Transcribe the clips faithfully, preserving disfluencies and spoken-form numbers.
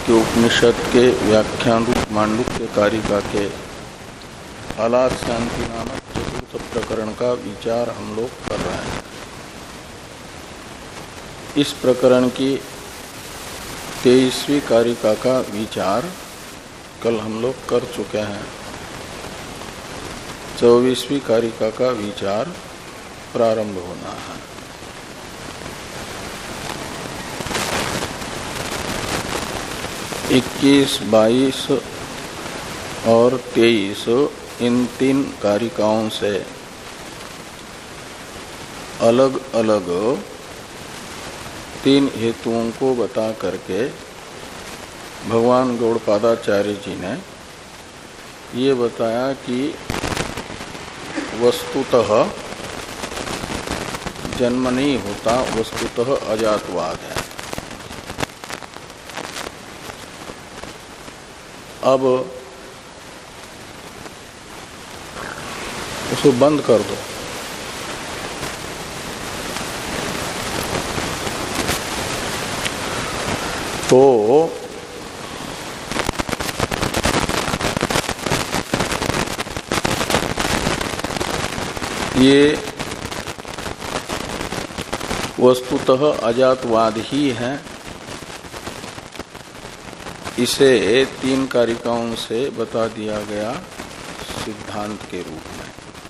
के उपनिषद के व्याख्यान रूप मांडुक्य कारिका के हालात शांति नामक चतुर्थ प्रकरण का विचार हम लोग कर रहे हैं। इस प्रकरण की तेईसवीं कारिका का विचार कल हम लोग कर चुके हैं। चौबीसवीं कारिका का विचार प्रारंभ होना है। इक्कीस, बाईस और तेईस इन तीन कारिकाओं से अलग अलग तीन हेतुओं को बता करके भगवान गौड़पादाचार्य जी ने ये बताया कि वस्तुतः जन्म नहीं होता, वस्तुतः अजातवाद है। अब उसको बंद कर दो। तो ये वस्तुतः अजातवाद ही है। इसे तीन कारिकाओं से बता दिया गया सिद्धांत के रूप में।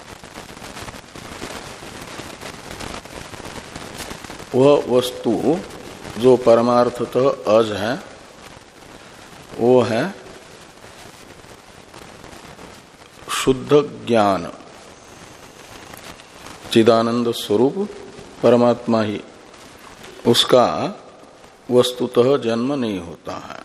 वह वस्तु जो परमार्थतः अज है वो है शुद्ध ज्ञान, चिदानंद स्वरूप परमात्मा ही, उसका वस्तुतः जन्म नहीं होता है।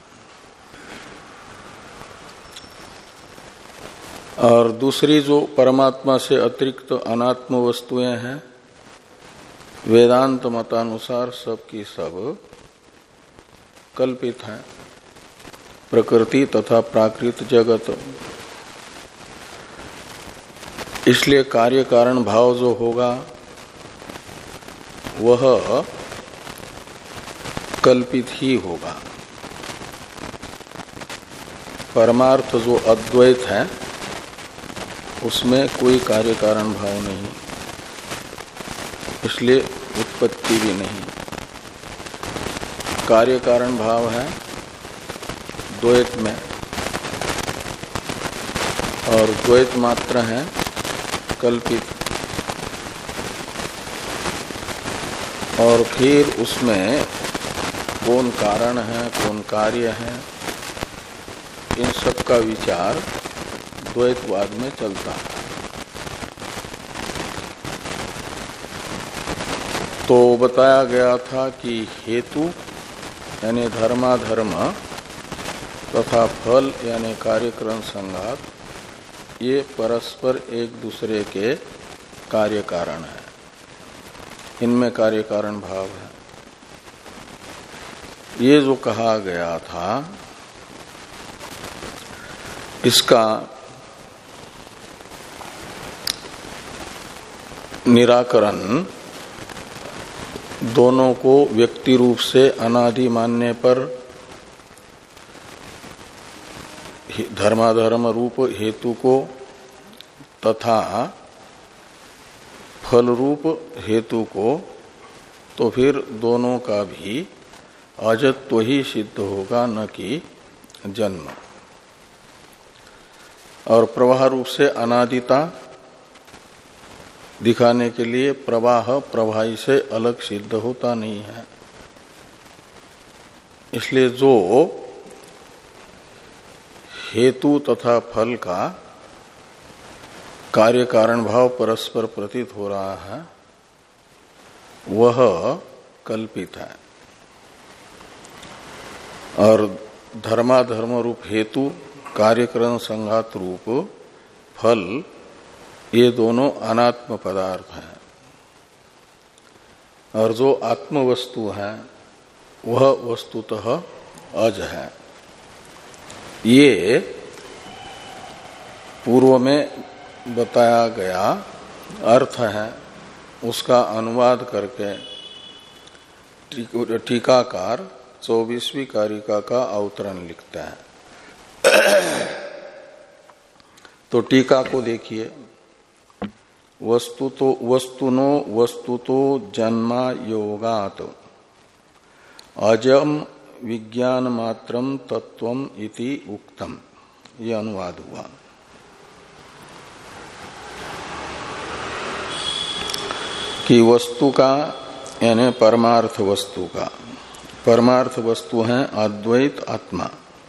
और दूसरी जो परमात्मा से अतिरिक्त अनात्म वस्तुएं हैं, वेदांत मतानुसार सब की सब कल्पित हैं, प्रकृति तथा प्राकृत जगत। इसलिए कार्य कारण भाव जो होगा वह कल्पित ही होगा। परमार्थ जो अद्वैत है उसमें कोई कार्य कारण भाव नहीं, इसलिए उत्पत्ति भी नहीं। कार्य कारण भाव है द्वैत में, और द्वैत मात्र है कल्पित। और फिर उसमें कौन कारण है, कौन कार्य है, इन सब का विचार द्वैतवाद में चलता है। तो बताया गया था कि हेतु यानी धर्माधर्म तथा फल यानी कार्यक्रम संघात, ये परस्पर एक दूसरे के कार्य कारण है, इनमें कार्य कारण भाव है। ये जो कहा गया था इसका निराकरण दोनों को व्यक्ति रूप से अनादि मानने पर धर्माधर्म रूप हेतु को तथा फल रूप हेतु को, तो फिर दोनों का भी अजत्व ही सिद्ध होगा, न कि जन्म। और प्रवाह रूप से अनादिता दिखाने के लिए प्रवाह प्रवाही से अलग सिद्ध होता नहीं है। इसलिए जो हेतु तथा फल का कार्य कारण भाव परस्पर प्रतीत हो रहा है वह कल्पित है। और धर्माधर्म रूप हेतु, कार्यक्रम संघात रूप फल, ये दोनों अनात्म पदार्थ हैं। और जो आत्म वस्तु है वह वस्तुतः अज है। ये पूर्व में बताया गया अर्थ है, उसका अनुवाद करके टीकाकार चौबीसवीं कारिका का अवतरण लिखते हैं। तो टीका को देखिए। वस्तु तो वस्तुनो वस्तु तो जन्मा योगात अजम विज्ञान मात्रम तत्वम इति उक्तम, ये अनुवाद हुआ। कि वस्तु का यानी परमार्थ वस्तु का, परमार्थ वस्तु है अद्वैत आत्मा,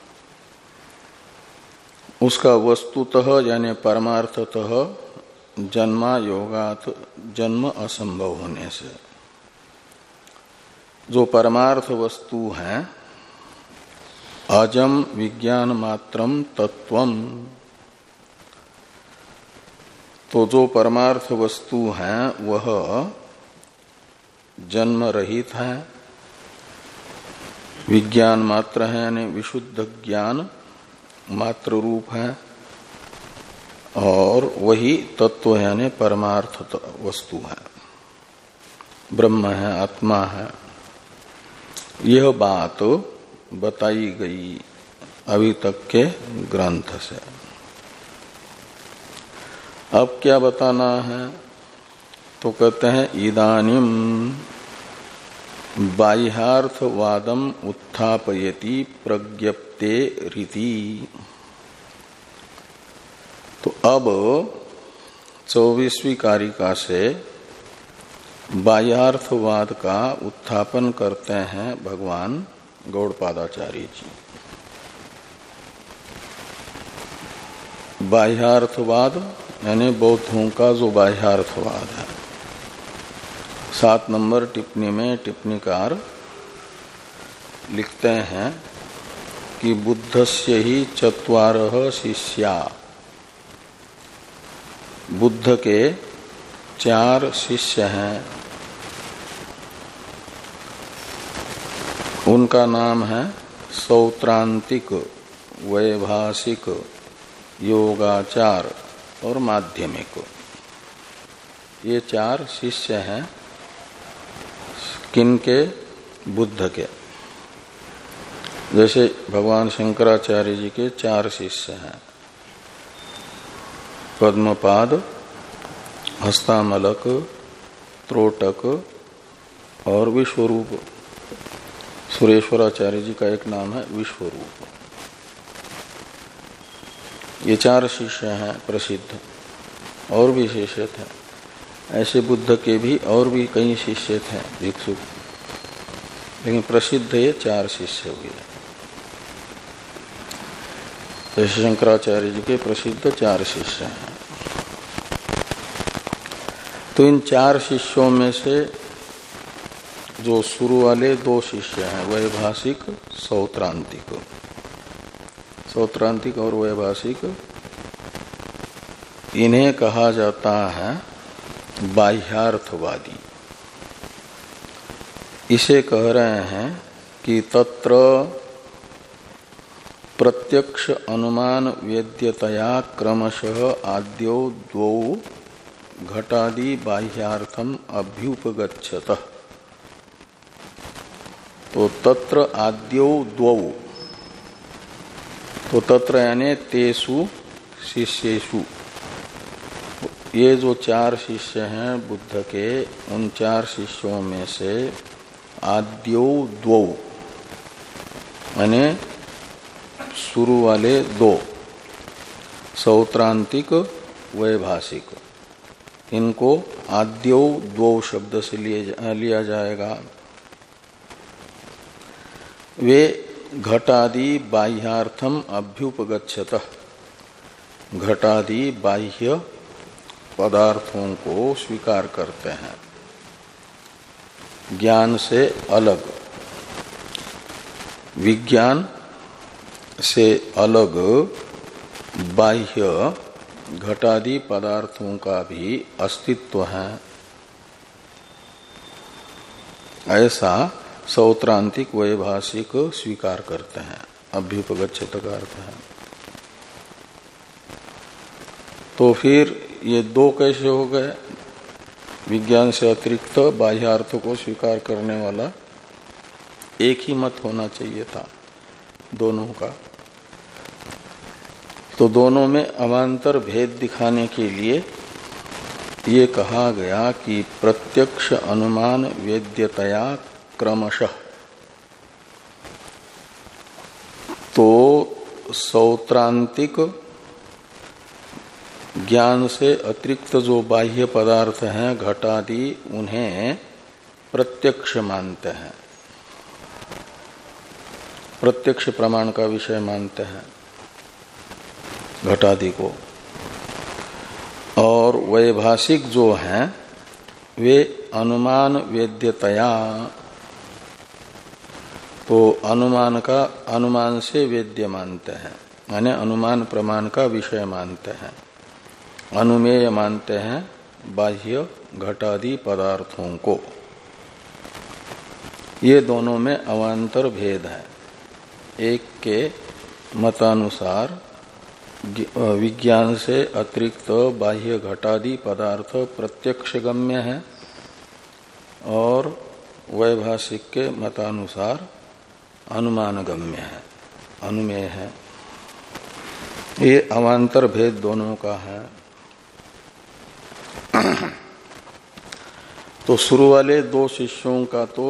उसका वस्तुतः यानी परमार्थतः जन्मा योगात जन्म असंभव होने से, जो परमार्थ वस्तु है अजम विज्ञान मात्रम तत्वम, तो जो परमार्थ वस्तु है वह जन्म रहित है, विज्ञान मात्र है यानी विशुद्ध ज्ञान मात्र रूप है, और वही तत्व है यानी परमार्थ वस्तु है, ब्रह्म है, आत्मा है। यह बात बताई गई अभी तक के ग्रंथ से। अब क्या बताना है? तो कहते हैं इदानीम बाह्यार्थवादम उत्थापयति प्रज्ञप्ते रीति। तो अब चौबीसवीं कारिका से बाह्यार्थवाद का उत्थापन करते हैं भगवान गौड़पादाचार्य जी। बाह्यार्थवाद यानी बौद्धों का जो बाह्यार्थवाद है, सात नंबर टिप्पणी में टिप्पणीकार लिखते हैं कि बुद्धस्य ही चत्वारः शिष्या, बुद्ध के चार शिष्य हैं, उनका नाम है सौत्रांतिक, वैभाषिक, योगाचार और माध्यमिक। ये चार शिष्य हैं किनके? बुद्ध के। जैसे भगवान शंकराचार्य जी के चार शिष्य हैं, पद्मपाद, हस्तामलक, त्रोटक और विश्वरूप। सुरेश्वराचार्य जी का एक नाम है विश्वरूप। ये चार शिष्य हैं प्रसिद्ध, और भी शिष्य थे। ऐसे बुद्ध के भी और भी कई शिष्य थे भिक्षु, लेकिन प्रसिद्ध ये चार शिष्य हुए। जैसे शंकराचार्य जी के प्रसिद्ध चार शिष्य हैं। तो इन चार शिष्यों में से जो शुरू वाले दो शिष्य हैं, वैभाषिक, सौत्रांतिक, सौत्रांतिक और वैभाषिक, इन्हें कहा जाता है बाह्यार्थवादी। इसे कह रहे हैं कि तत्र प्रत्यक्ष अनुमान वेद्यतया क्रमशः आद्यो द्वौ घटादि बाह्यार्थम अभ्युपगच्छतः। तो तत्र आद्यो द्वौ, तो तत्र यानी तेसु शिष्येषु, ये जो चार शिष्य हैं बुद्ध के, उन चार शिष्यों में से आद्यो द्वौ यानी शुरू वाले दो, सौत्रांतिक, वैभाषिक, इनको आद्यो द्वौ शब्द से लिया जाएगा। वे घटादि बाह्यार्थम अभ्युपगच्छतः, घटादि बाह्य पदार्थों को स्वीकार करते हैं, ज्ञान से अलग, विज्ञान से अलग बाह्य घटादि पदार्थों का भी अस्तित्व है, ऐसा सौत्रांतिक वैभाषिक स्वीकार करते हैं। अभ्युपगच्छित का अर्थ है। तो फिर ये दो कैसे हो गए? विज्ञान से अतिरिक्त बाह्यार्थ को स्वीकार करने वाला एक ही मत होना चाहिए था दोनों का। तो दोनों में अवान्तर भेद दिखाने के लिए ये कहा गया कि प्रत्यक्ष अनुमान वेद्यतया क्रमशः। तो सौत्रांतिक ज्ञान से अतिरिक्त जो बाह्य पदार्थ हैं घटादि, उन्हें प्रत्यक्ष मानते हैं, प्रत्यक्ष प्रमाण का विषय मानते हैं घटादि को। और वैभाषिक जो हैं वे अनुमान वेद्यतया, तो अनुमान का अनुमान से वेद्य मानते हैं, यानी अनुमान प्रमाण का विषय मानते हैं, अनुमेय मानते हैं बाह्य घटादि पदार्थों को। ये दोनों में अवान्तर भेद है। एक के मतानुसार विज्ञान से अतिरिक्त बाह्य घटादि पदार्थ प्रत्यक्ष गम्य है, और वैभाषिक के मतानुसार अनुमान गम्य है, अनुमेय है। ये अवान्तर भेद दोनों का है। तो शुरू वाले दो शिष्यों का तो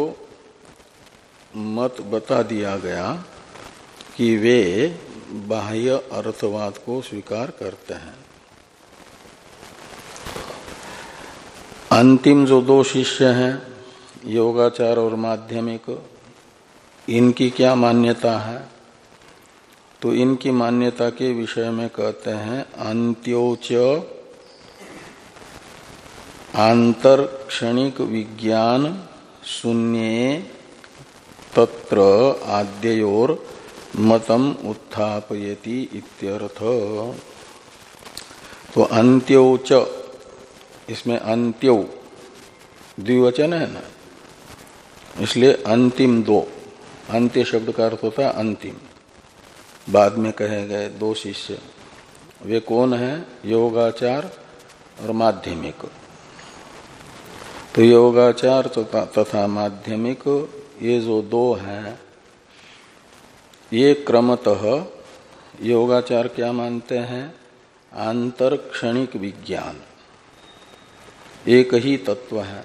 मत बता दिया गया कि वे बाह्य अर्थवाद को स्वीकार करते हैं। अंतिम जो दो शिष्य हैं योगाचार और माध्यमिक, इनकी क्या मान्यता है? तो इनकी मान्यता के विषय में कहते हैं अंत्योच आंतरक्षणिक विज्ञान शून्ये तत्र आद्ययोर मतम उत्थापयति इत्यर्थ। तो अंत्योच, इसमें अंत्यो द्विवचन है ना, इसलिए अंतिम दो, अंत्य शब्द का अर्थ होता है अंतिम, बाद में कहे गए दो शिष्य, वे कौन है? योगाचार और माध्यमिक। तो योगाचार तथा माध्यमिक ये जो दो हैं, ये क्रमतः योगाचार क्या मानते हैं? आंतरक्षणिक विज्ञान एक ही तत्व है,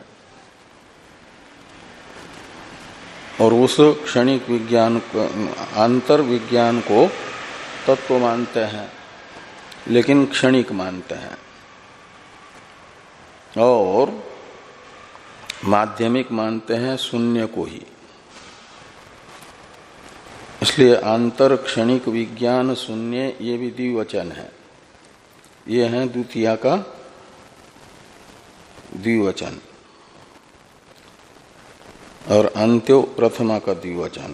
और उस क्षणिक विज्ञान आंतर विज्ञान को तत्व मानते हैं, लेकिन क्षणिक मानते हैं। और माध्यमिक मानते हैं शून्य को ही। इसलिए आंतर क्षणिक विज्ञान शून्य ये भी द्विवचन है, ये है द्वितीया का द्विवचन, और अंत्यो प्रथमा का द्विवचन।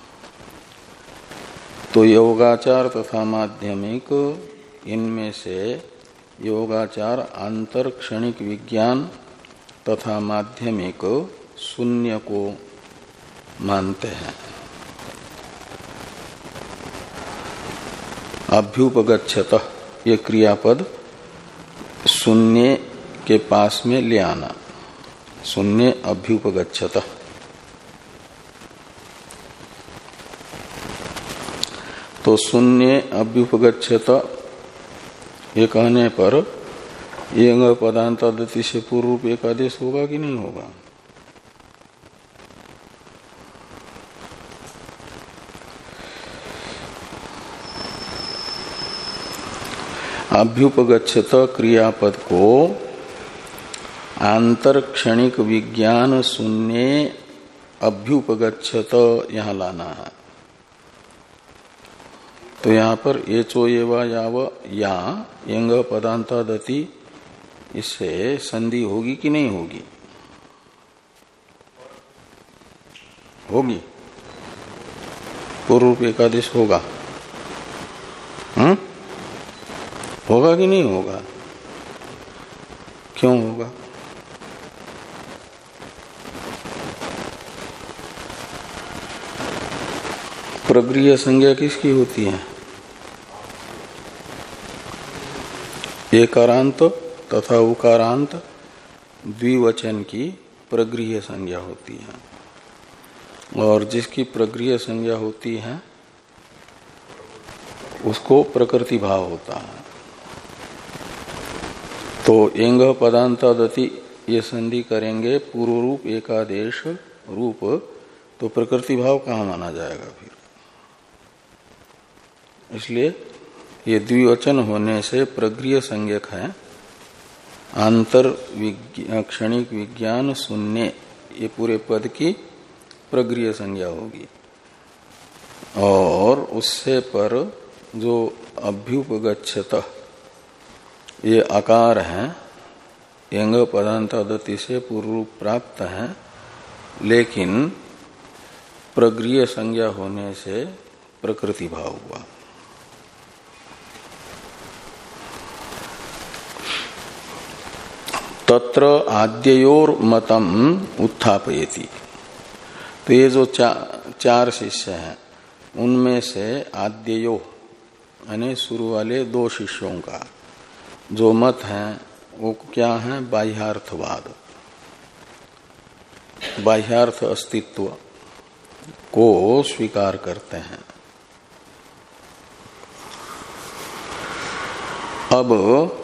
तो योगाचार तथा माध्यमिक, इनमें से योगाचार आंतर क्षणिक विज्ञान तथा माध्यमिक शून्य को मानते हैं। अभ्युपगच्छतः ये क्रियापद शून्य के पास में ले आना, शून्य अभ्युपगच्छतः। तो शून्य अभ्युपगच्छत ये कहने पर ये पदांतादति से पूर्व रूप एक आदेश होगा कि नहीं होगा? अभ्युपगच्छत क्रियापद को आंतरक्षणिक विज्ञान शून्य अभ्युपगच्छत यहां लाना है। तो यहां पर एचो एवा याव या यंग पदांतादति, इससे संधि होगी कि नहीं होगी? होगी। पूर्व रूप एकादेश होगा, हम्म होगा कि नहीं होगा? क्यों होगा? प्रगृह्य संज्ञा किसकी होती है? एकारांत तथा उकारांत द्विवचन की प्रगृह्य संज्ञा होती है। और जिसकी प्रगृह्य संज्ञा होती है उसको प्रकृति भाव होता है। तो एंग पदांतादति ये संधि करेंगे पूर्व रूप एकादेश रूप, तो प्रकृति भाव कहाँ माना जाएगा फिर। इसलिए ये द्विवचन होने से प्रगृह्य संज्ञक है। आंतर क्षणिक विज्ञान शून्य ये पूरे पद की प्रगृह्य संज्ञा होगी। और उससे पर जो अभ्युपगच्छत ये आकार है यंग पदांतादति से पूर्व रूप प्राप्त है, लेकिन प्रगृह्य संज्ञा होने से प्रकृति भाव हुआ। तत्र आद्ययोर मतम उत्थापयति। तो ये जो चा, चार शिष्य हैं उनमें से आद्ययो यानी शुरू वाले दो शिष्यों का जो मत है वो क्या है, बाह्यार्थवाद, बाह्यार्थ अस्तित्व को स्वीकार करते हैं। अब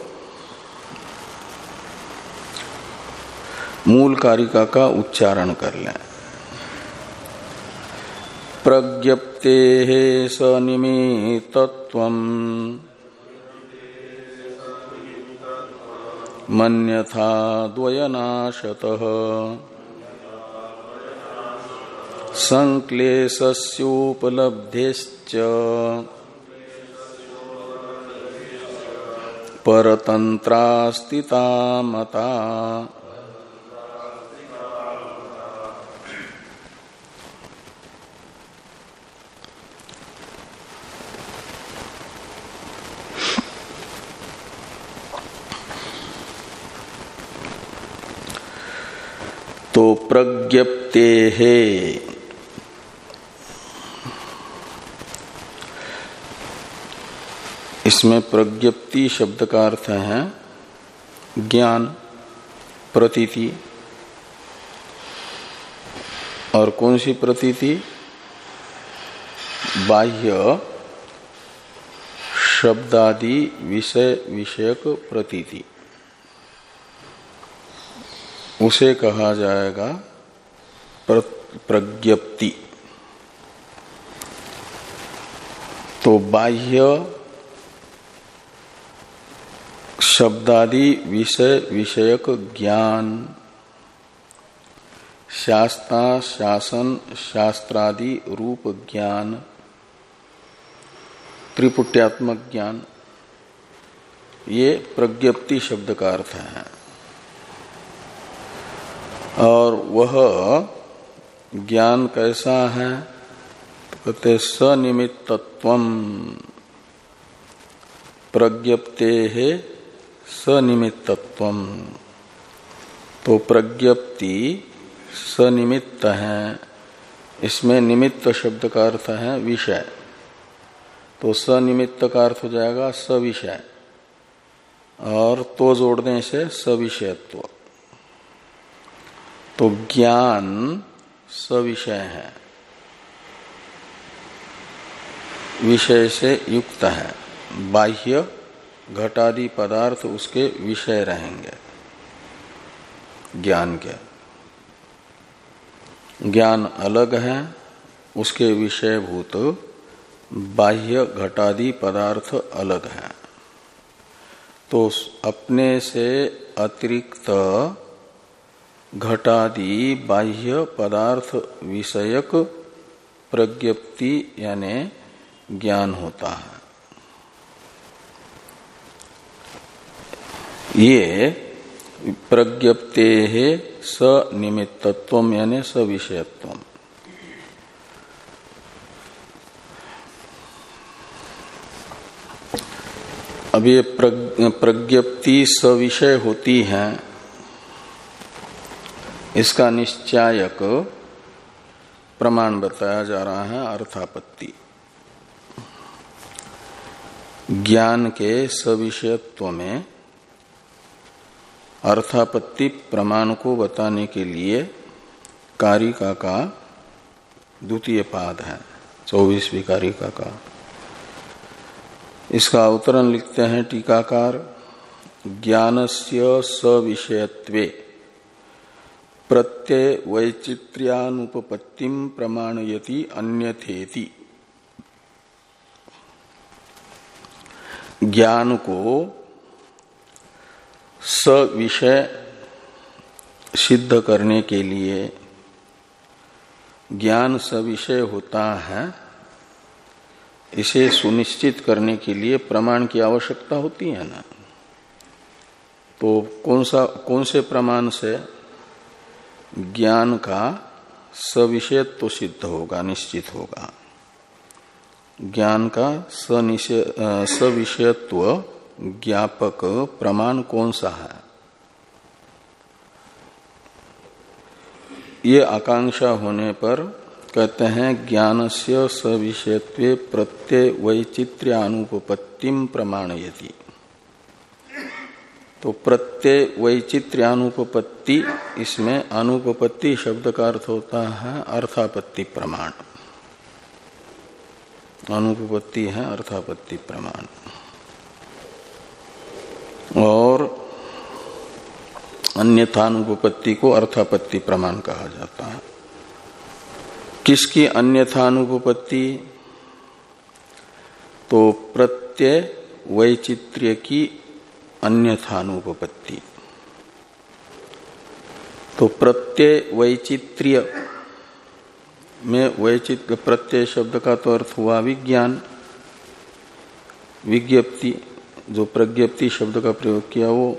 मूल कारिका का उच्चारण कर लें। प्रज्ञप्तेः सनिमित्तत्वं मन्यथा द्वयनाशतः संक्लेशस्योपलब्धेश्च परतंत्रास्तिता मता। तो प्रज्ञप्ते है इसमें प्रज्ञप्ति शब्द का अर्थ है ज्ञान, प्रतीति। और कौन सी प्रतीति? बाह्य शब्दादि विषय विषयक प्रतीति, उसे कहा जाएगा प्रज्ञप्ति। तो बाह्य शब्दादि विषय विषयक ज्ञान, शास्त्रा शासन शास्त्रादि रूप ज्ञान, त्रिपुट्यात्मक ज्ञान, ये प्रज्ञप्ति शब्द का अर्थ है। और वह ज्ञान कैसा है? तो कहते सनिमित्तत्वम, प्रज्ञप्ते है सनिमित्तत्वम। तो प्रज्ञप्ति सनिमित्त है। इसमें निमित्त शब्द का अर्थ है विषय, तो सनिमित्त का अर्थ हो जाएगा सविषय, और तो जोड़ने से सविषयत्व। तो ज्ञान सविषय है, विषय से युक्त है। बाह्य घटादि पदार्थ उसके विषय रहेंगे ज्ञान के। ज्ञान अलग है, उसके विषयभूत बाह्य घटादि पदार्थ अलग है। तो अपने से अतिरिक्त घटादि बाह्य पदार्थ विषयक प्रज्ञप्ति यानी ज्ञान होता है। ये प्रज्ञप्ते है सनिमित्तत्वम यानी सविषयत्वम। अब ये प्रज्ञप्ति सविषय होती है, इसका निश्चायक प्रमाण बताया जा रहा है अर्थापत्ति। ज्ञान के सविषयत्व में अर्थापत्ति प्रमाण को बताने के लिए कारिका का द्वितीय पाद है चौबीसवीं कारिका का। इसका अवतरण लिखते हैं टीकाकार, ज्ञानस्य सविषयत्वे प्रत्यय वैचित्र्यानुपपत्तिम प्रमाणयति अन्यथेति। ज्ञान को सविषय सिद्ध करने के लिए, ज्ञान सविषय होता है इसे सुनिश्चित करने के लिए प्रमाण की आवश्यकता होती है ना। तो कौन सा कौन से प्रमाण से ज्ञान का सविषयत्व सिद्ध होगा, निश्चित होगा। ज्ञान का सविषयत्व ज्ञापक प्रमाण कौन सा है, ये आकांक्षा होने पर कहते हैं ज्ञानस्य सविषयत्वे प्रत्यय वैचित्र्यानुपपत्तिम प्रमाणयति। तो प्रत्यय वैचित्र्यानुपपत्ति, इसमें अनुपपत्ति शब्द का अर्थ होता है अर्थापत्ति प्रमाण। अनुपपत्ति है अर्थापत्ति प्रमाण। और अन्यथानुपपत्ति को अर्थापत्ति प्रमाण कहा जाता है। किसकी अन्यथानुपपत्ति? तो प्रत्यय वैचित्र्य की अन्यथानुपपत्ति। तो प्रत्यय वैचित्र्य में वैचित्र प्रत्यय शब्द का तो अर्थ हुआ विज्ञान, विज्ञप्ति, जो प्रज्ञप्ति शब्द का प्रयोग किया वो,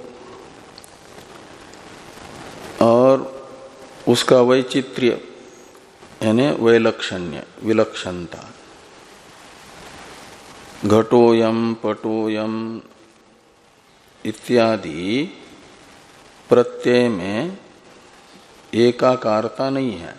और उसका वैचित्र्य यानी वैलक्षण्य, विलक्षणता। घटोयम पटोयम इत्यादि प्रत्यय में एकाकारता नहीं है,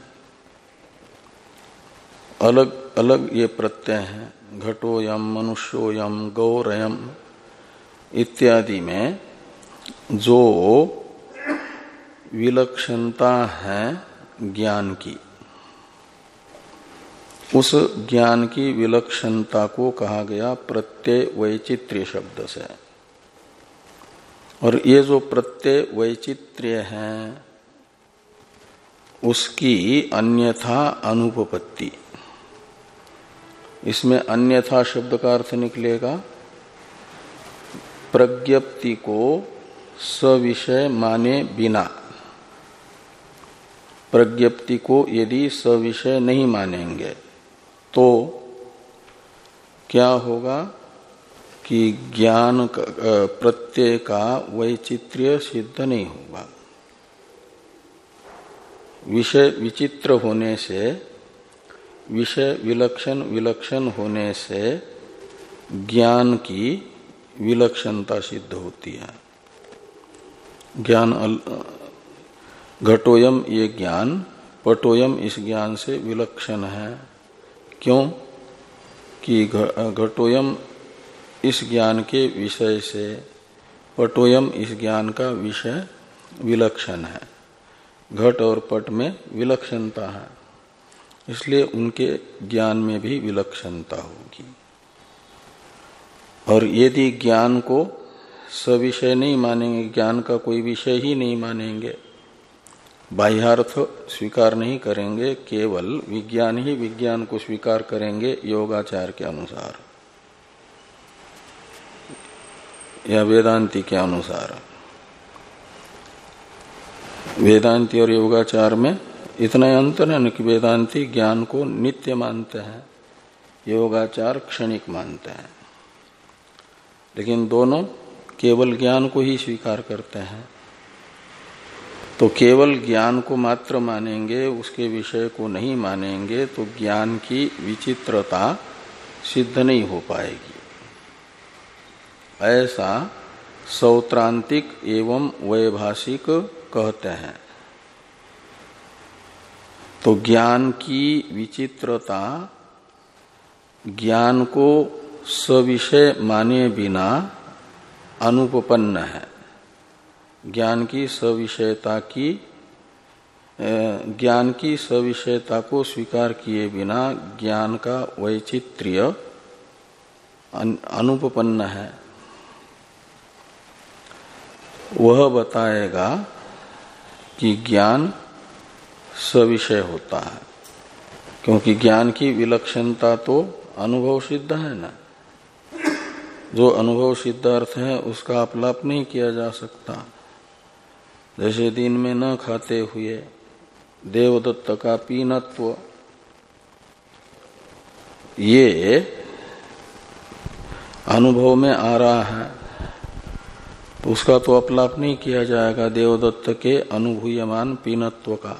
अलग अलग ये प्रत्यय हैं। घटोयम, मनुष्योयम, गौरयम इत्यादि में जो विलक्षणता है ज्ञान की, उस ज्ञान की विलक्षणता को कहा गया प्रत्यय वैचित्र्य शब्द से। और ये जो प्रत्यय वैचित्र्य है उसकी अन्यथा अनुपपत्ति, इसमें अन्यथा शब्द का अर्थ निकलेगा प्रज्ञप्ति को सविषय माने बिना। प्रज्ञप्ति को यदि सविषय नहीं मानेंगे तो क्या होगा कि ज्ञान प्रत्यय का वैचित्र्य सिद्ध नहीं होगा। विषय विचित्र होने से, विषय विलक्षण विलक्षण होने से ज्ञान की विलक्षणता सिद्ध होती है। ज्ञान घटोयम ये ज्ञान, पटोयम इस ज्ञान से विलक्षण है। क्यों? कि घटोयम इस ज्ञान के विषय से, पटोयम इस ज्ञान का विषय विलक्षण है। घट और पट में विलक्षणता है, इसलिए उनके ज्ञान में भी विलक्षणता होगी। और यदि ज्ञान को सविषय नहीं मानेंगे, ज्ञान का कोई विषय ही नहीं मानेंगे, बाह्यार्थ स्वीकार नहीं करेंगे, केवल विज्ञान ही विज्ञान को स्वीकार करेंगे योगाचार के अनुसार या वेदांती के अनुसार। वेदांती और योगाचार में इतना अंतर है न कि वेदांती ज्ञान को नित्य मानते हैं, योगाचार क्षणिक मानते हैं, लेकिन दोनों केवल ज्ञान को ही स्वीकार करते हैं। तो केवल ज्ञान को मात्र मानेंगे, उसके विषय को नहीं मानेंगे तो ज्ञान की विचित्रता सिद्ध नहीं हो पाएगी। ऐसा सौत्रांतिक एवं वैभाषिक कहते हैं। तो ज्ञान की विचित्रता ज्ञान को सविषय माने बिना अनुपपन्न है। ज्ञान की सविषयता की ज्ञान की सविषयता को स्वीकार किए बिना ज्ञान का वैचित्र्य अनुपपन्न है, वह बताएगा कि ज्ञान सविषय होता है, क्योंकि ज्ञान की विलक्षणता तो अनुभव सिद्ध है ना। जो अनुभव सिद्ध अर्थ है उसका अपलाप नहीं किया जा सकता। जैसे दिन में न खाते हुए देवदत्त का पीनत्व, ये अनुभव में आ रहा है तो उसका तो अपलाप नहीं किया जाएगा देवदत्त के अनुभूयमान पीनत्व का।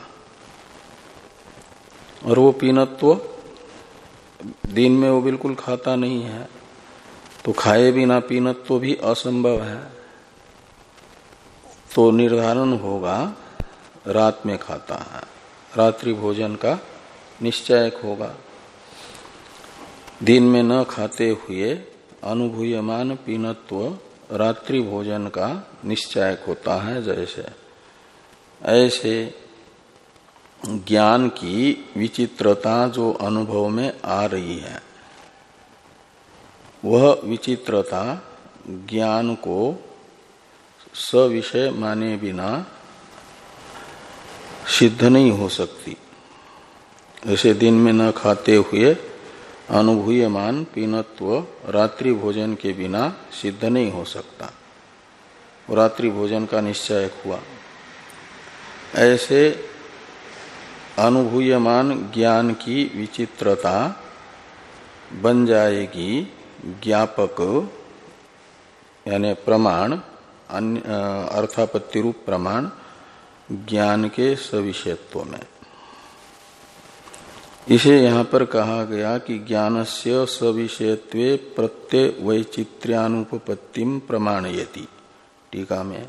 और वो पीनत्व दिन में वो बिल्कुल खाता नहीं है, तो खाए बिना पीनत्व भी असंभव है। तो निर्धारण होगा रात में खाता है, रात्रि भोजन का निश्चय होगा। दिन में न खाते हुए अनुभूयमान पीनत्व रात्रि भोजन का निश्चय होता है। जैसे ऐसे ज्ञान की विचित्रता जो अनुभव में आ रही है, वह विचित्रता ज्ञान को सविषय माने बिना सिद्ध नहीं हो सकती। जैसे दिन में न खाते हुए अनुभूयमान पीनत्व रात्रि भोजन के बिना सिद्ध नहीं हो सकता, रात्रि भोजन का निश्चय हुआ। ऐसे अनुभूयमान ज्ञान की विचित्रता बन जाएगी ज्ञापक यानी प्रमाण, अर्थापत्ति रूप प्रमाण ज्ञान के सविषयत्व में। इसे यहां पर कहा गया कि ज्ञानस्य सविषयत्वे प्रत्यय वैचित्र्यानुपपत्तिम प्रमाणयति। टीका में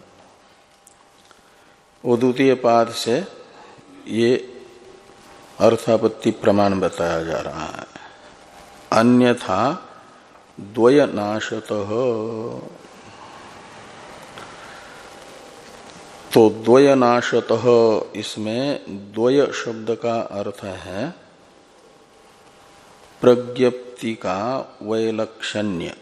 वो द्वितीय पाद से ये अर्थापत्ति प्रमाण बताया जा रहा है। अन्यथा द्वयनाशतः, तो द्वयनाशतः इसमें द्वय शब्द का अर्थ है प्रज्ञप्ति का वैलक्षण्य,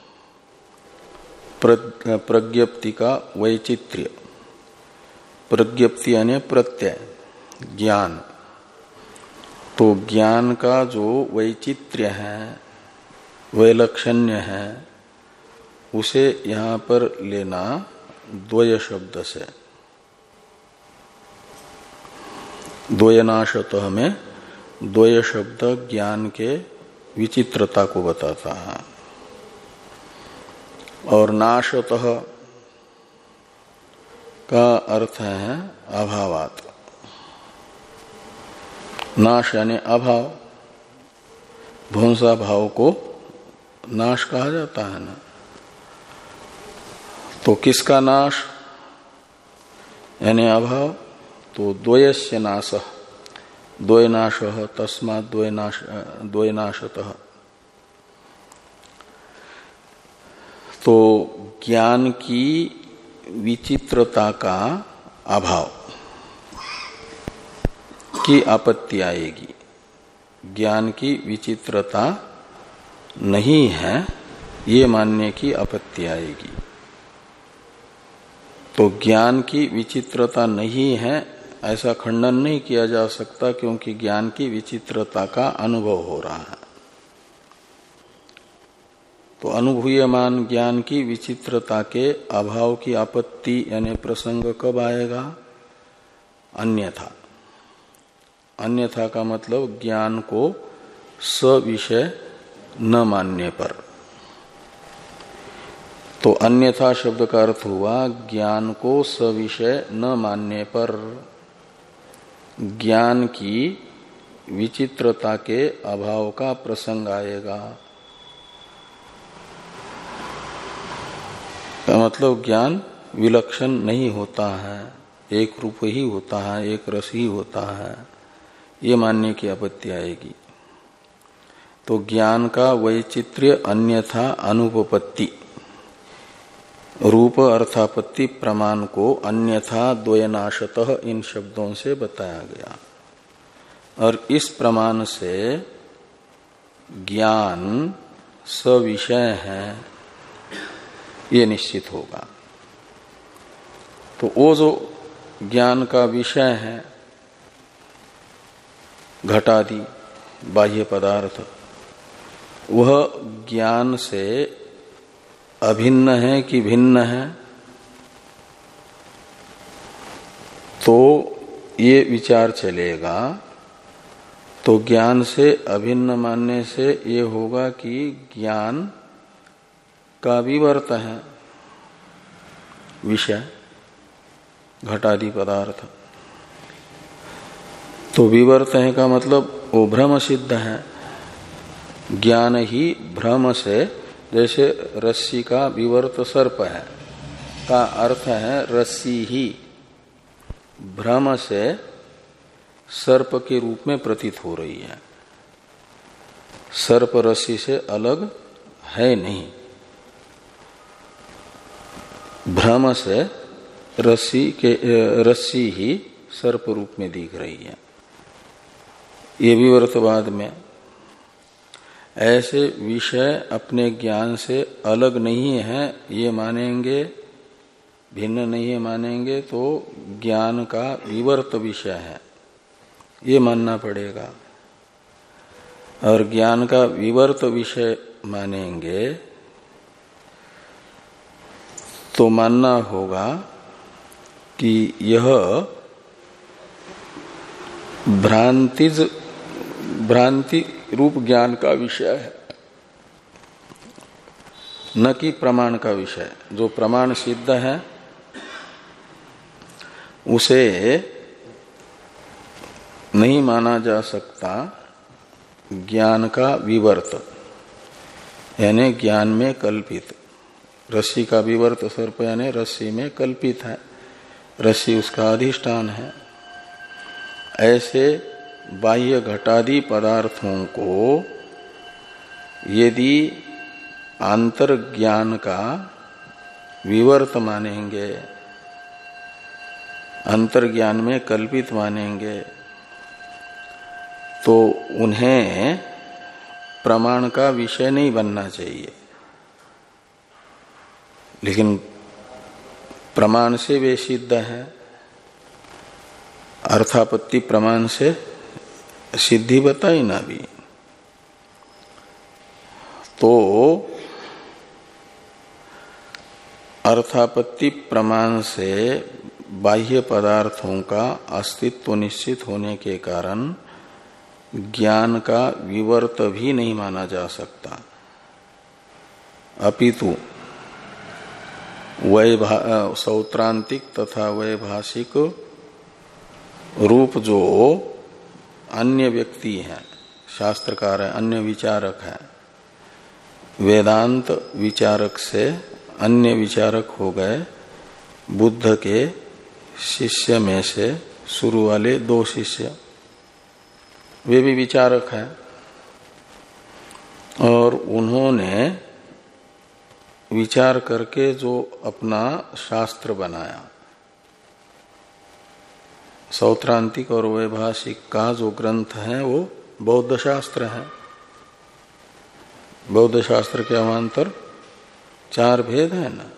प्रज्ञप्ति का वैचित्र्य। प्रज्ञप्ति यानी प्रत्यय ज्ञान, तो ज्ञान का जो वैचित्र्य है, वैलक्षण्य है, उसे यहां पर लेना द्वय शब्द से। द्वयनाशतः में द्वय शब्द ज्ञान के विचित्रता को बताता है। और नाशतः का अर्थ है अभावात। नाश यानी अभाव, ध्वंसा भाव को नाश कहा जाता है ना। तो किसका नाश यानी अभाव, तो द्वयस्य नाशः, द्वयनाशः तस्मात् द्वयनाश द्वयनाशतः। तो ज्ञान की विचित्रता का अभाव की आपत्ति आएगी। ज्ञान की विचित्रता नहीं है ये मानने की आपत्ति आएगी। तो ज्ञान की विचित्रता नहीं है ऐसा खंडन नहीं किया जा सकता, क्योंकि ज्ञान की विचित्रता का अनुभव हो रहा है। तो अनुभूयमान ज्ञान की विचित्रता के अभाव की आपत्ति यानी प्रसंग कब आएगा? अन्यथा। अन्यथा का मतलब ज्ञान को सविषय न मानने पर। तो अन्यथा शब्द का अर्थ हुआ ज्ञान को सविषय न मानने पर ज्ञान की विचित्रता के अभाव का प्रसंग आएगा। का मतलब ज्ञान विलक्षण नहीं होता है, एक रूप ही होता है, एक रस ही होता है, ये मानने की आपत्ति आएगी। तो ज्ञान का वैचित्र्य अन्यथा अनुपपत्ति रूप अर्थापत्ति प्रमाण को अन्यथा द्वयनाशतः इन शब्दों से बताया गया। और इस प्रमाण से ज्ञान सविषय है ये निश्चित होगा। तो वो जो ज्ञान का विषय है घटादि बाह्य पदार्थ, वह ज्ञान से अभिन्न है कि भिन्न है, तो ये विचार चलेगा। तो ज्ञान से अभिन्न मानने से ये होगा कि ज्ञान का विवर्त है विषय घटादि पदार्थ। तो विवर्त है का मतलब वो भ्रम सिद्ध है। ज्ञान ही भ्रम से, जैसे रस्सी का विवर्त सर्प है का अर्थ है रस्सी ही भ्रम से सर्प के रूप में प्रतीत हो रही है, सर्प रस्सी से अलग है नहीं। भ्रम से रस्सी के रस्सी ही सर्प रूप में दिख रही है, ये विवर्तवाद में। ऐसे विषय अपने ज्ञान से अलग नहीं है ये मानेंगे, भिन्न नहीं है मानेंगे, तो ज्ञान का विवर्त विषय है ये मानना पड़ेगा। और ज्ञान का विवर्त विषय मानेंगे तो मानना होगा कि यह भ्रांतिज भ्रांति रूप ज्ञान का विषय है, न कि प्रमाण का विषय। जो प्रमाण सिद्ध है उसे नहीं माना जा सकता ज्ञान का विवर्त, यानी ज्ञान में कल्पित। रस्सी का विवर्त सर्प यानी रस्सी में कल्पित है, रस्सी उसका अधिष्ठान है। ऐसे बाह्य घटादि पदार्थों को यदि आंतर ज्ञान का विवर्त मानेंगे, अंतर ज्ञान में कल्पित मानेंगे, तो उन्हें प्रमाण का विषय नहीं बनना चाहिए। लेकिन प्रमाण से वे सिद्ध है, अर्थापत्ति प्रमाण से सिद्धि बताई ना भी। तो अर्थापत्ति प्रमाण से बाह्य पदार्थों का अस्तित्व निश्चित होने के कारण ज्ञान का विवर्त भी नहीं माना जा सकता, अपितु वैभा सौत्रांतिक तथा वैभाषिक रूप जो अन्य व्यक्ति हैं, शास्त्रकार है, अन्य विचारक है, वेदांत विचारक से अन्य विचारक हो गए बुद्ध के शिष्य में से शुरू वाले दो शिष्य, वे भी विचारक हैं। और उन्होंने विचार करके जो अपना शास्त्र बनाया, सौत्रांतिक और वैभाषिक का जो ग्रंथ है वो बौद्ध शास्त्र है। बौद्ध शास्त्र के अवान्तर चार भेद है ना।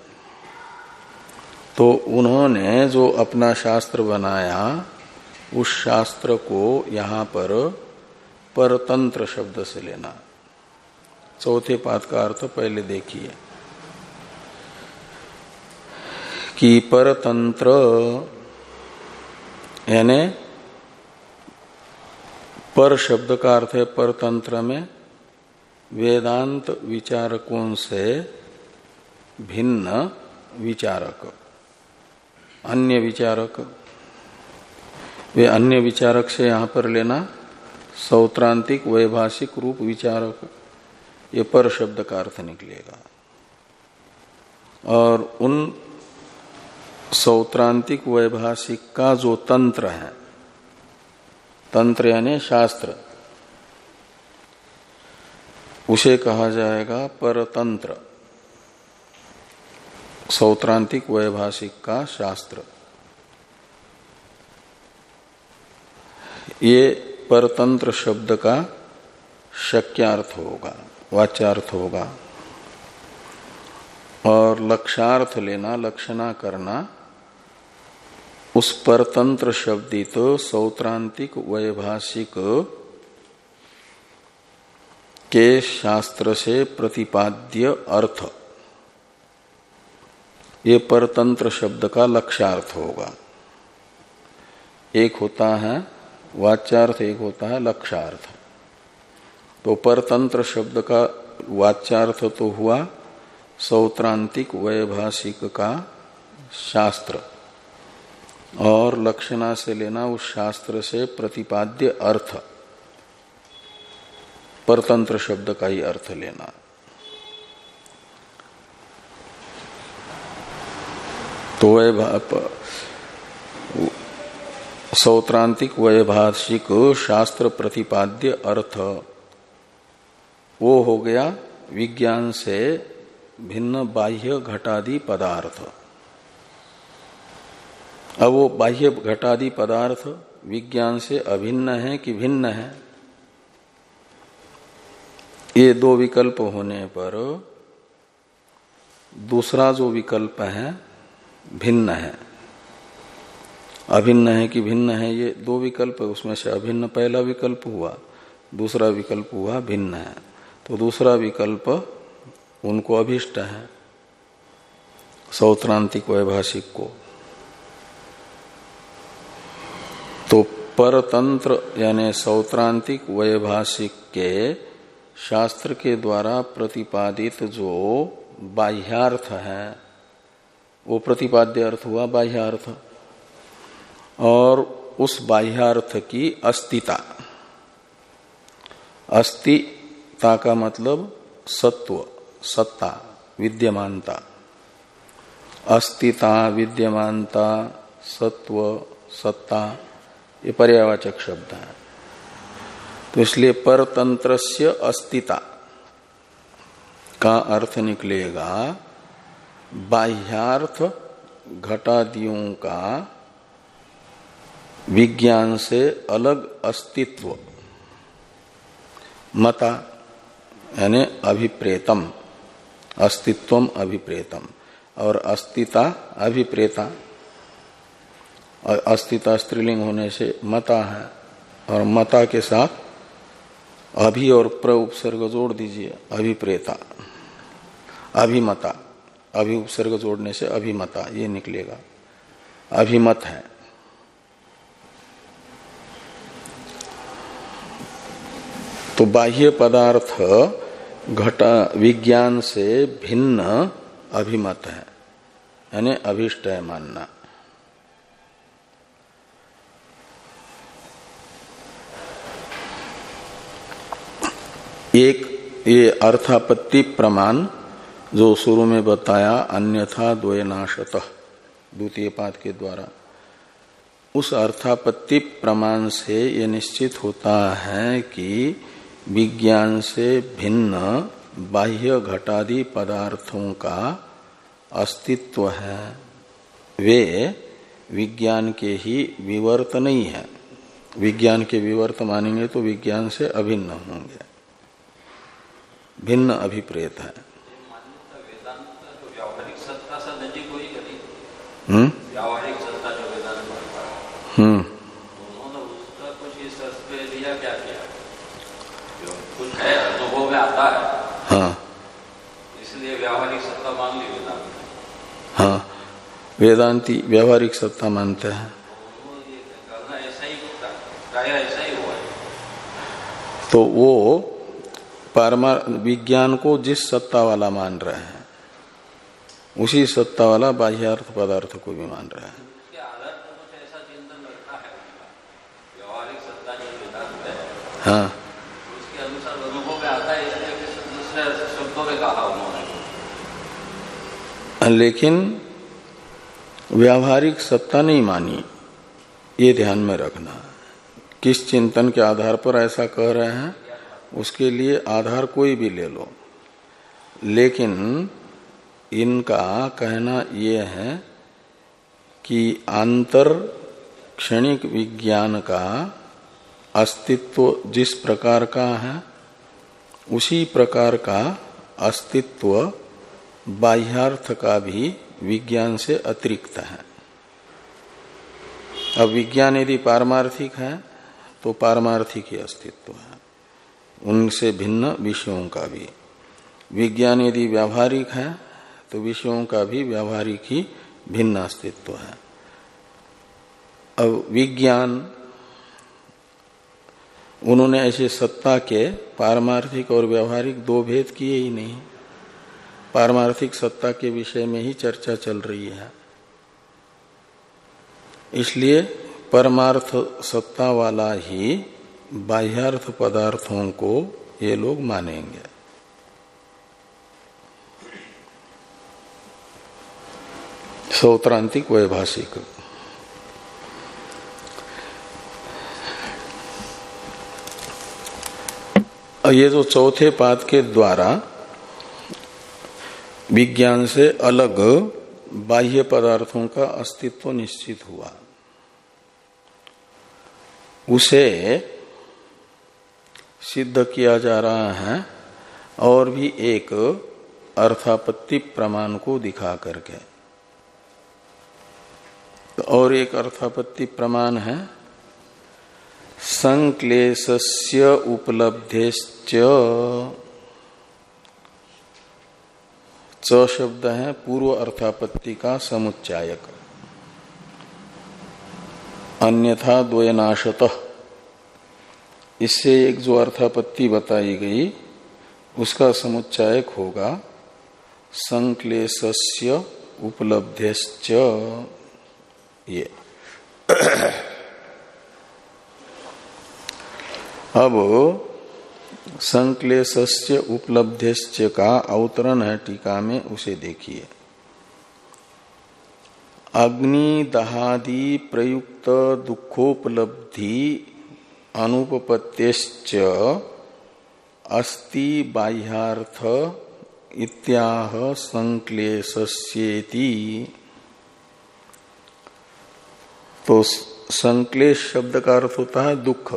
तो उन्होंने जो अपना शास्त्र बनाया उस शास्त्र को यहाँ पर परतंत्र शब्द से लेना। चौथे पाद का अर्थ पहले देखिए कि परतंत्र यानी पर शब्द का अर्थ है परतंत्र में वेदांत विचारकों से भिन्न विचारक, अन्य विचारक। वे अन्य विचारक से यहां पर लेना सौत्रांतिक वैभाषिक रूप विचारक, ये पर शब्द का अर्थ निकलेगा। और उन सौत्रांतिक वैभाषिक का जो तंत्र है, तंत्र यानी शास्त्र, उसे कहा जाएगा परतंत्र। सौत्रांतिक वैभाषिक का शास्त्र। ये परतंत्र शब्द का शक्यार्थ होगा, वाच्यार्थ होगा। और लक्षार्थ लेना, लक्षणा करना उस परतंत्र शब्दित सौत्रांतिक वैभाषिक के शास्त्र से प्रतिपाद्य अर्थ, ये परतंत्र शब्द का लक्ष्यार्थ होगा। एक होता है वाच्यार्थ, एक होता है लक्ष्यार्थ। तो परतंत्र शब्द का वाच्यार्थ तो हुआ सौत्रांतिक वैभाषिक का शास्त्र, और लक्षणा से लेना उस शास्त्र से प्रतिपाद्य अर्थ, परतंत्र शब्द का ही अर्थ लेना। तो वह सौत्रांतिक वैभाषिक शास्त्र प्रतिपाद्य अर्थ वो हो गया विज्ञान से भिन्न बाह्य घटादि पदार्थ। अब वो बाह्य घटादि पदार्थ विज्ञान से अभिन्न है कि भिन्न है, ये दो विकल्प होने पर दूसरा जो विकल्प है भिन्न है। अभिन्न है कि भिन्न है, ये दो विकल्प है, उसमें से अभिन्न पहला विकल्प हुआ, दूसरा विकल्प हुआ भिन्न है। तो दूसरा विकल्प उनको अभिष्ट है, सौत्रांतिक वैभाषिक को। तो परतंत्र यानी सौत्रांतिक वैभाषिक के शास्त्र के द्वारा प्रतिपादित जो बाह्यार्थ है वो प्रतिपाद्य अर्थ हुआ बाह्यार्थ, और उस बाह्यार्थ की अस्तिता, अस्तिता का मतलब सत्व, सत्ता, विद्यमानता। अस्तिता, विद्यमानता, सत्व, सत्ता, ये पर्यायवाचक शब्द है। तो इसलिए परतंत्रस्य अस्तिता का अर्थ निकलेगा बाह्यार्थ घटादियों का विज्ञान से अलग अस्तित्व, मता यानी अभिप्रेतम, अस्तित्वम अभिप्रेतम, और अस्तिता अभिप्रेता। अस्तिता स्त्रीलिंग होने से मता है, और मता के साथ अभि और प्र उपसर्ग जोड़ दीजिए, अभिप्रेता, अभिमता। अभि उपसर्ग जोड़ने से अभिमता ये निकलेगा, अभिमत है। तो बाह्य पदार्थ घटा विज्ञान से भिन्न अभिमत है, यानी अभिष्ट है मानना। एक ये अर्थापत्ति प्रमाण जो शुरू में बताया, अन्यथा द्वयनाशतः, द्वितीय पाद के द्वारा, उस अर्थापत्ति प्रमाण से ये निश्चित होता है कि विज्ञान से भिन्न बाह्य घटादि पदार्थों का अस्तित्व है, वे विज्ञान के ही विवर्त नहीं है। विज्ञान के विवर्त मानेंगे तो विज्ञान से अभिन्न होंगे, भिन्न अभिप्रेत है। हम्म व्यावहारिक सत्ता जो वेदांत हम्म उन्होंने उसका कुछ इस अर्थ पे लिया, क्या किया, जो कुछ है अनुभव में आता है, हाँ, इसलिए व्यावहारिक सत्ता मान ली वेदांत। हाँ, वेदांती व्यावहारिक सत्ता मानते हैं। करना ऐसा ही होता, प्राय ऐसा ही हुआ है। तो वो पारमा विज्ञान को जिस सत्ता वाला मान रहे हैं उसी सत्ता वाला बाह्यार्थ पदार्थ को भी मान रहा है। उसके आधार पर कुछ ऐसा चिंतन रखा है, व्यावहारिक सत्ता जो वेदांत है, हाँ, उसके अनुसार अनुभव में आता है, इसलिए दूसरे शब्दों में कहा उन्होंने। लेकिन व्यावहारिक सत्ता नहीं मानी, ये ध्यान में रखना। किस चिंतन के आधार पर ऐसा कह रहे हैं, उसके लिए आधार कोई भी ले लो, लेकिन इनका कहना ये है कि आंतर क्षणिक विज्ञान का अस्तित्व जिस प्रकार का है उसी प्रकार का अस्तित्व बाह्यार्थ का भी विज्ञान से अतिरिक्त है। अब विज्ञान यदि पारमार्थिक है तो पारमार्थिक ही अस्तित्व है, उनसे भिन्न विषयों का भी। विज्ञान यदि व्यावहारिक है तो विषयों का भी व्यावहारिक ही भिन्न अस्तित्व है। अब विज्ञान उन्होंने ऐसे सत्ता के पारमार्थिक और व्यावहारिक दो भेद किए ही नहीं। पारमार्थिक सत्ता के विषय में ही चर्चा चल रही है, इसलिए परमार्थ सत्ता वाला ही बाह्यार्थ पदार्थों को ये लोग मानेंगे। सौत्रांतिक वैभाषिक। ये जो चौथे पाद के द्वारा विज्ञान से अलग बाह्य पदार्थों का अस्तित्व निश्चित हुआ, उसे सिद्ध किया जा रहा है और भी एक अर्थापत्ति प्रमाण को दिखा करके। तो और एक अर्थापत्ति प्रमाण है संक्लेशस्य उपलब्धेश्च। च शब्द है पूर्व अर्थापत्ति का समुच्चायक, अन्यथा द्वयनाशतः। इससे एक जो अर्थापत्ति बताई गई उसका समुच्चायक होगा संक्लेशस्य उपलब्धेश्च। ये अब संक्लेशस्य उपलब्धेश्च का अवतरण है टीका में, उसे देखिए। अग्नि दहादि प्रयुक्त दुखोपलब्धि अनुपपत्तेश्च अस्ति बाह्यार्थ इत्याह संक्लेशस्येति। तो संक्लेश शब्द का अर्थ होता है दुख,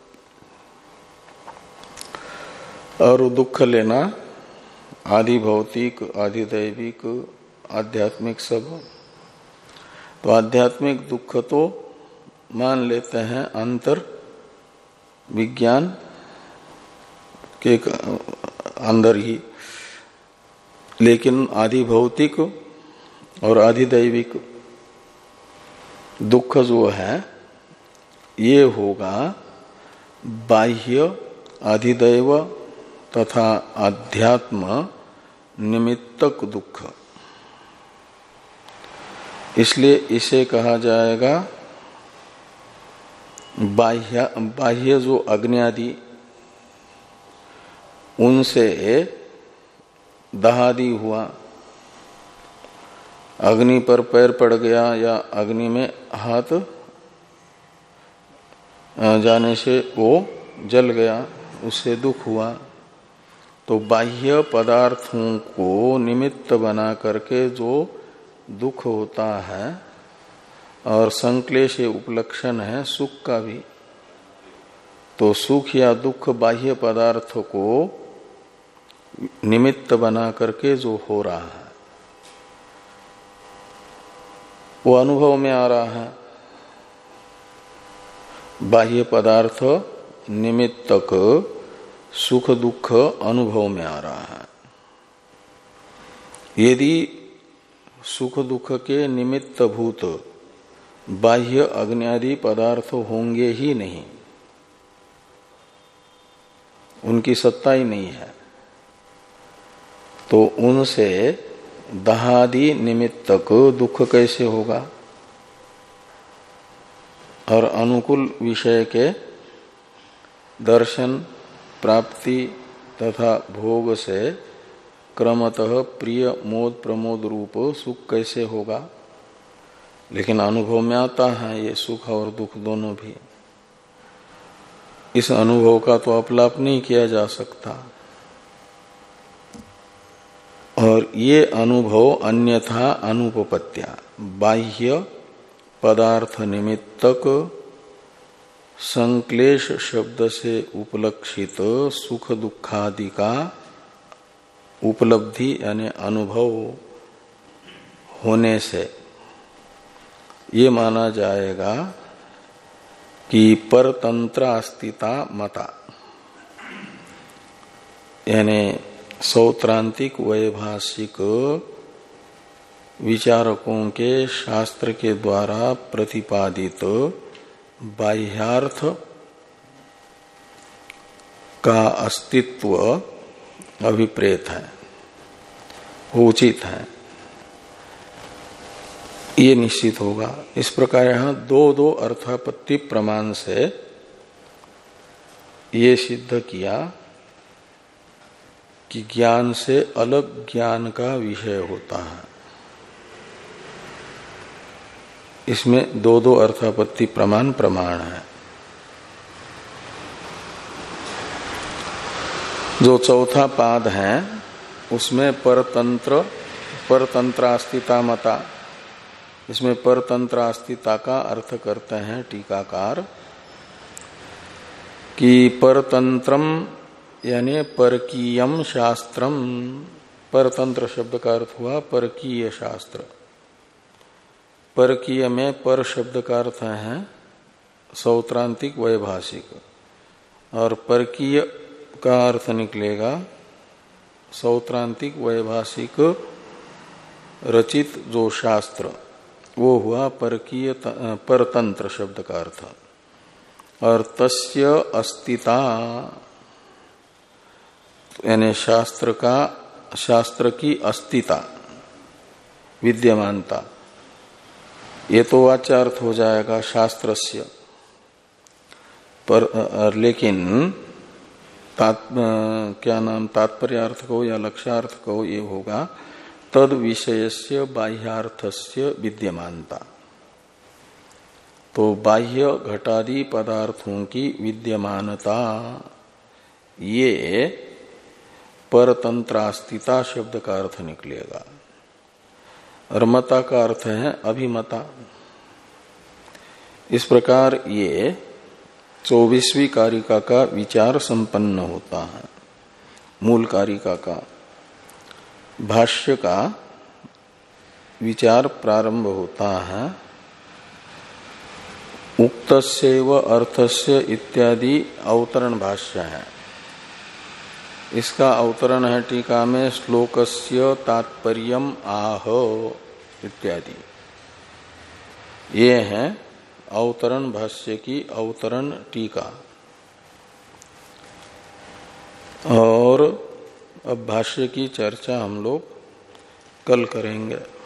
और दुख लेना आदि भौतिक, आदि दैविक, आध्यात्मिक सब। तो आध्यात्मिक दुख तो मान लेते हैं अंतर विज्ञान के अंदर ही, लेकिन आदि भौतिक और आदि दैविक दुख जो है ये होगा बाह्य अधिदैव तथा अध्यात्म निमित्तक दुख। इसलिए इसे कहा जाएगा बाह्य बाह्य जो अग्नि उनसे दहादि हुआ, अग्नि पर पैर पड़ गया या अग्नि में हाथ जाने से वो जल गया, उससे दुख हुआ। तो बाह्य पदार्थों को निमित्त बना करके जो दुख होता है, और संक्लेश उपलक्षण है सुख का भी, तो सुख या दुख बाह्य पदार्थ को निमित्त बना करके जो हो रहा है वो अनुभव में आ रहा है। बाह्य पदार्थ निमित्तक सुख दुख अनुभव में आ रहा है। यदि सुख दुख के निमित्त भूत बाह्य अग्नि पदार्थ होंगे ही नहीं, उनकी सत्ता ही नहीं है, तो उनसे दहादि निमित्तक दुख कैसे होगा। और अनुकूल विषय के दर्शन प्राप्ति तथा भोग से क्रमतः प्रिय मोद प्रमोद रूप सुख कैसे होगा। लेकिन अनुभव में आता है ये सुख और दुख दोनों भी। इस अनुभव का तो अपलाप नहीं किया जा सकता, और ये अनुभव अन्यथा अनुपपत्या बाह्य पदार्थ निमित्तक संक्लेश शब्द से उपलक्षित सुख दुखादि का उपलब्धि यानी अनुभव होने से ये माना जाएगा कि परतंत्र अस्तिता मता, यानी सौत्रांतिक वैभाषिक विचारकों के शास्त्र के द्वारा प्रतिपादित बाह्यार्थ का अस्तित्व अभिप्रेत है, उचित है, ये निश्चित होगा। इस प्रकार यहां दो दो अर्थापत्ति प्रमाण से ये सिद्ध किया कि ज्ञान से अलग ज्ञान का विषय होता है। इसमें दो दो अर्थापत्ति प्रमाण प्रमाण है। जो चौथा पाद है उसमें परतंत्र परतंत्रास्तिता मता, इसमें परतंत्रास्तिता का अर्थ करते हैं टीकाकार कि परतंत्रम यानी परकीयम शास्त्रम, परतंत्र शब्द का अर्थ हुआ परकीय शास्त्र। परकीय में पर शब्द का अर्थ है सौत्रांतिक वैभाषिक, और परकीय का अर्थ निकलेगा सौत्रांतिक वैभाषिक रचित जो शास्त्र, वो हुआ परकीय परतंत्र शब्द का अर्थ। और तस्य अस्तिता यानी शास्त्र का शास्त्र की अस्तिता विद्यमानता, ये तो वाच्यार्थ हो जाएगा शास्त्रस्य, पर लेकिन तात, क्या नाम तात्पर्यार्थ को या लक्ष्यार्थ को ये होगा तद विषयस्य बाह्यार्थस्य विद्यमानता। तो बाह्य घटादि पदार्थों की विद्यमानता ये परतंत्रास्तिता शब्द का अर्थ निकलेगा। और मता का अर्थ है अभिमता। इस प्रकार ये चौबीसवीं कारिका का विचार संपन्न होता है। मूल कारिका का भाष्य का विचार प्रारंभ होता है उक्तस्यैव अर्थस्य इत्यादि अवतरण भाष्य है। इसका अवतरण है टीका में श्लोकस्य तात्पर्यम आह इत्यादि। ये है अवतरण भाष्य की अवतरण टीका। और अब भाष्य की चर्चा हम लोग कल करेंगे।